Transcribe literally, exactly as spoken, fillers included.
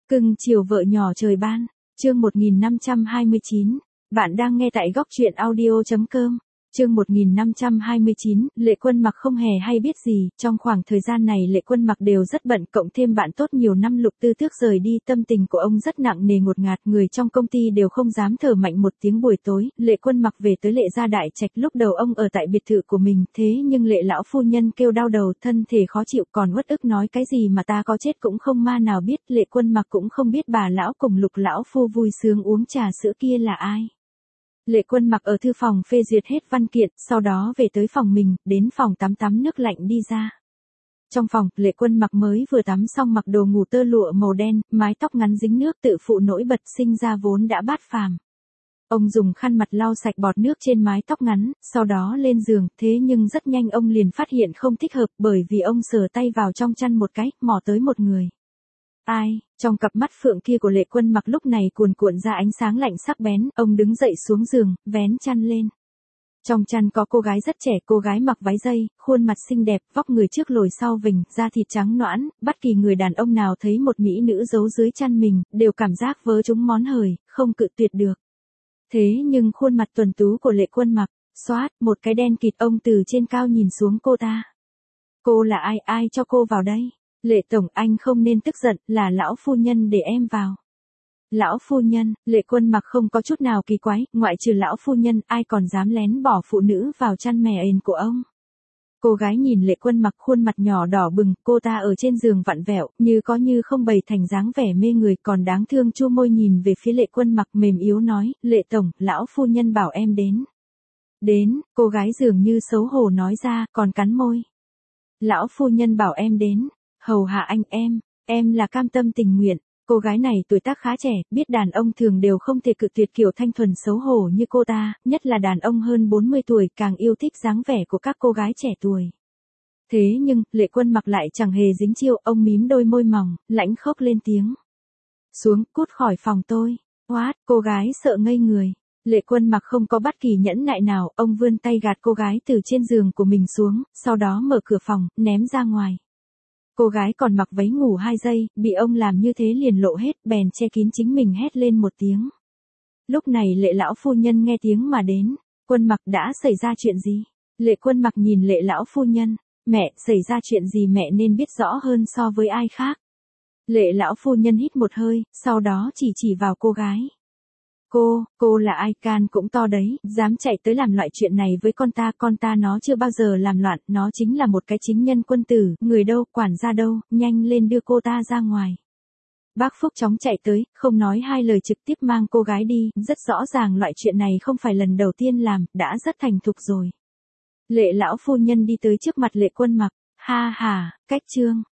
Cưng chiều vợ nhỏ trời ban, chương một nghìn năm trăm hai mươi chín. Bạn đang nghe tại góc truyện audio chấm com. Chương một nghìn năm trăm hai mươi chín, Lệ Quân Mặc không hề hay biết gì, trong khoảng thời gian này Lệ Quân Mặc đều rất bận, cộng thêm bạn tốt nhiều năm Lục Tư Tước rời đi, tâm tình của ông rất nặng nề ngột ngạt, người trong công ty đều không dám thở mạnh một tiếng. Buổi tối, Lệ Quân Mặc về tới Lệ gia đại trạch, lúc đầu ông ở tại biệt thự của mình, thế nhưng Lệ lão phu nhân kêu đau đầu, thân thể khó chịu, còn uất ức nói cái gì mà ta có chết cũng không ma nào biết. Lệ Quân Mặc cũng không biết bà lão cùng Lục lão phu vui sướng uống trà sữa kia là ai. Lệ Quân Mặc ở thư phòng phê duyệt hết văn kiện, sau đó về tới phòng mình, đến phòng tắm tắm nước lạnh đi ra. Trong phòng, Lệ Quân Mặc mới vừa tắm xong mặc đồ ngủ tơ lụa màu đen, mái tóc ngắn dính nước tự phụ nổi bật, sinh ra vốn đã bát phàm. Ông dùng khăn mặt lau sạch bọt nước trên mái tóc ngắn, sau đó lên giường, thế nhưng rất nhanh ông liền phát hiện không thích hợp, bởi vì ông sờ tay vào trong chăn một cái, mò tới một người. Ai? Trong cặp mắt phượng kia của Lệ Quân Mặc lúc này cuồn cuộn ra ánh sáng lạnh sắc bén, ông đứng dậy xuống giường, vén chăn lên. Trong chăn có cô gái rất trẻ, cô gái mặc váy dây, khuôn mặt xinh đẹp, vóc người trước lồi sau vình, da thịt trắng nõn, bất kỳ người đàn ông nào thấy một mỹ nữ giấu dưới chăn mình, đều cảm giác vớ chúng món hời, không cự tuyệt được. Thế nhưng khuôn mặt tuấn tú của Lệ Quân Mặc, xoát, một cái đen kịt, ông từ trên cao nhìn xuống cô ta. Cô là ai, ai cho cô vào đây? Lệ tổng, anh không nên tức giận, là lão phu nhân để em vào. Lão phu nhân, Lệ Quân Mặc không có chút nào kỳ quái, ngoại trừ lão phu nhân, ai còn dám lén bỏ phụ nữ vào chăn mè ền của ông. Cô gái nhìn Lệ Quân Mặc, khuôn mặt nhỏ đỏ bừng, cô ta ở trên giường vặn vẹo, như có như không bày thành dáng vẻ mê người, còn đáng thương chu môi nhìn về phía Lệ Quân Mặc mềm yếu nói, Lệ tổng, lão phu nhân bảo em đến. Đến, cô gái dường như xấu hổ nói ra, còn cắn môi. Lão phu nhân bảo em đến. Hầu hạ anh em, em là cam tâm tình nguyện. Cô gái này tuổi tác khá trẻ, biết đàn ông thường đều không thể cự tuyệt kiểu thanh thuần xấu hổ như cô ta, nhất là đàn ông hơn bốn mươi tuổi càng yêu thích dáng vẻ của các cô gái trẻ tuổi. Thế nhưng, Lệ Quân Mặc lại chẳng hề dính chiêu, ông mím đôi môi mỏng, lãnh khốc lên tiếng. Xuống, cút khỏi phòng tôi. What, cô gái sợ ngây người. Lệ Quân Mặc không có bất kỳ nhẫn nại nào, ông vươn tay gạt cô gái từ trên giường của mình xuống, sau đó mở cửa phòng, ném ra ngoài. Cô gái còn mặc váy ngủ hai giây, bị ông làm như thế liền lộ hết, bèn che kín chính mình hét lên một tiếng. Lúc này Lệ lão phu nhân nghe tiếng mà đến. Quân Mặc, đã xảy ra chuyện gì? Lệ Quân Mặc nhìn Lệ lão phu nhân. Mẹ, xảy ra chuyện gì mẹ nên biết rõ hơn so với ai khác. Lệ lão phu nhân hít một hơi, sau đó chỉ chỉ vào cô gái. Cô, cô là ai, can cũng to đấy, dám chạy tới làm loại chuyện này với con ta, con ta nó chưa bao giờ làm loạn, nó chính là một cái chính nhân quân tử, người đâu, quản gia đâu, nhanh lên đưa cô ta ra ngoài. Bác Phúc chóng chạy tới, không nói hai lời trực tiếp mang cô gái đi, rất rõ ràng loại chuyện này không phải lần đầu tiên làm, đã rất thành thục rồi. Lệ lão phu nhân đi tới trước mặt Lệ Quân Mặc, ha ha, cách trương,